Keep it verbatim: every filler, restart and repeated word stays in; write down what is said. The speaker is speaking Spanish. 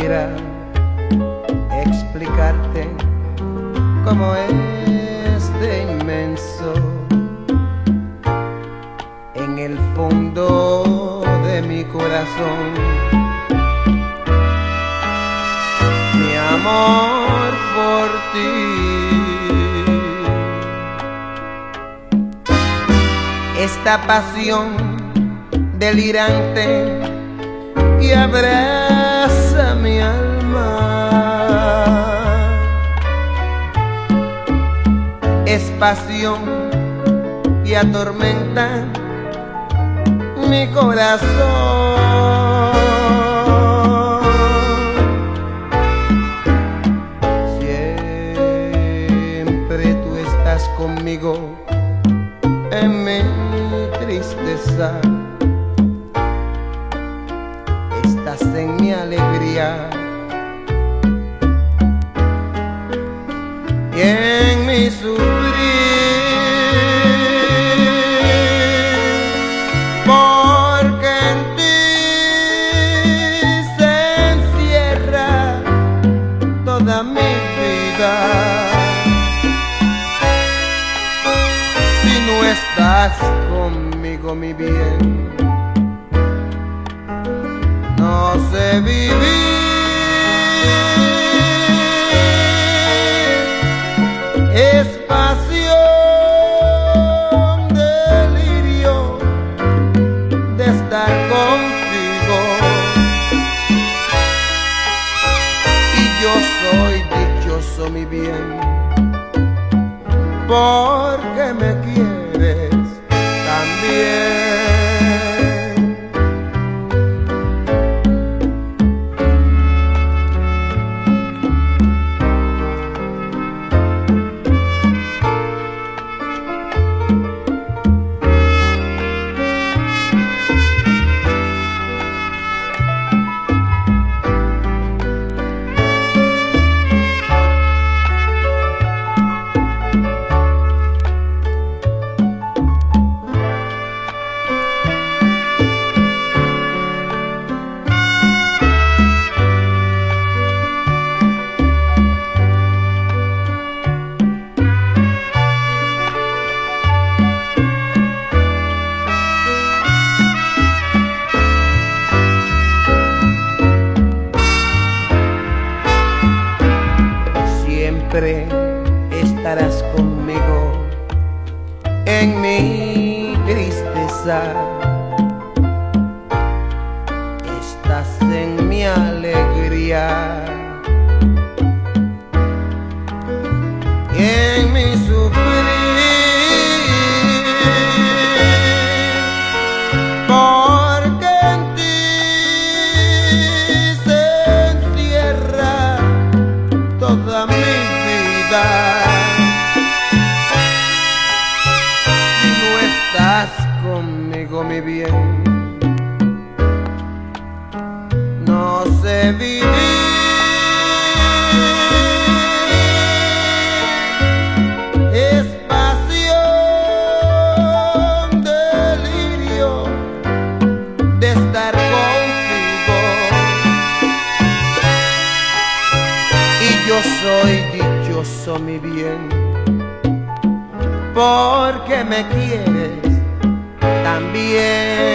pudiera explicarte cómo es de inmenso en el fondo de mi corazón mi amor por ti. Esta pasión delirante que abraza mi alma es pasión que atormenta mi corazón. Siempre tú estás conmigo en mi tristeza, estás en mi alegría y en mi sufrir, porque en ti se encierra toda mi vida. Si no estás conmigo, mi bien, no sé vivir. Es pasión, delirio de estar contigo, y yo soy dichoso, mi bien, porque me quieres también. Siempre estarás conmigo en mi tristeza, estás en mi alegría y en mi sufrir, porque en ti se encierra toda mi vida. Si no estás conmigo, mi bien, no sé vivir. Es pasión, delirio de estar contigo, y yo soy dichoso, mi bien, porque me quieres también.